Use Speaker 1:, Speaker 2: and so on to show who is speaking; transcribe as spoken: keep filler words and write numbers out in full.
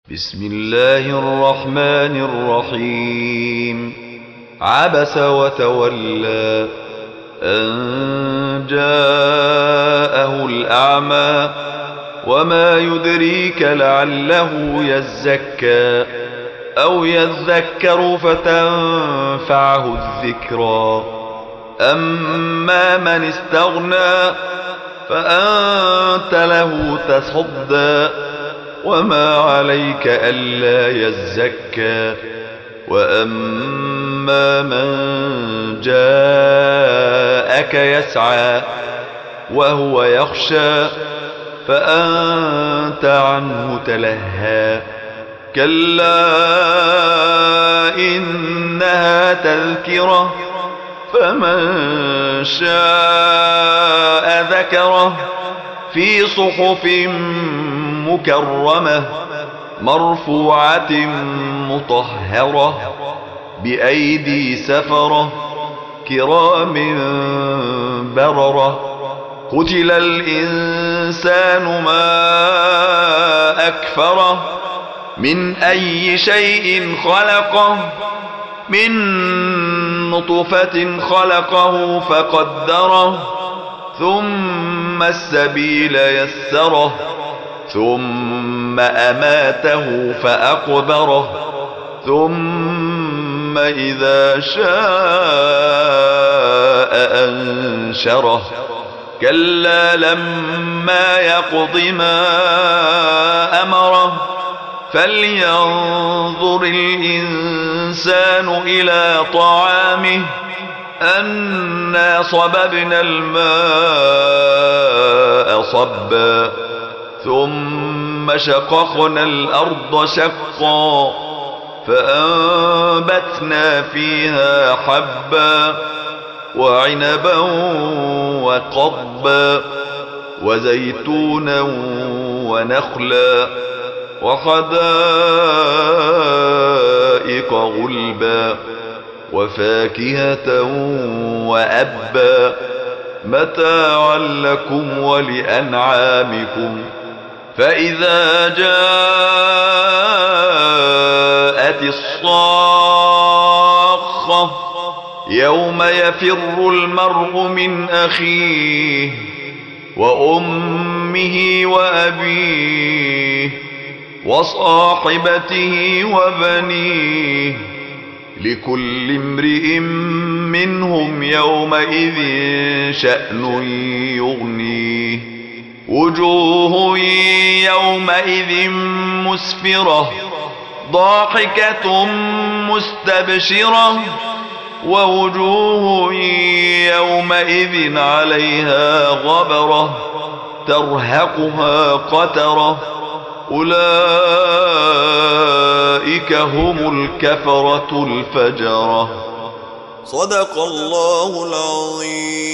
Speaker 1: بسم الله الرحمن الرحيم. عبس وتولى أن جاءه الأعمى وما يدريك لعله يزكى أو يذكر فتنفعه الذكرى. أما من استغنى فأنت له تصدى وما عليك ألا يزكى. وأما من جاءك يسعى وهو يخشى فأنت عنه تلهى. كلا إنها تذكرة فمن شاء ذكره في صحف مكرمة مرفوعة مطهرة بأيدي سفرة كرام بررة. قتل الإنسان ما أكفره من أي شيء خلقه من نطفة خلقه فقدره ثم السبيل يسره ثم أماته فأقبره ثم إذا شاء أنشره. كلا لما يقض ما أمره فلينظر الإنسان إلى طعامه أنا صببنا الماء صبا ثم شققنا الأرض شقا فأنبتنا فيها حبا وعنبا وقضبا وزيتونا ونخلا وحدائق غلبا وفاكهة وأبا متاعا لكم ولأنعامكم. فإذا جاءت الصاخة يوم يفر المرء من أخيه وأمه وأبيه وصاحبته وبنيه لكل امرئ منهم يومئذ شأن يغنيه. وجوه يومئذ مسفرة ضاحكة مستبشرة ووجوه يومئذ عليها غبرة ترهقها قترة أولئك هم الكفرة الفجرة.
Speaker 2: صدق الله العظيم.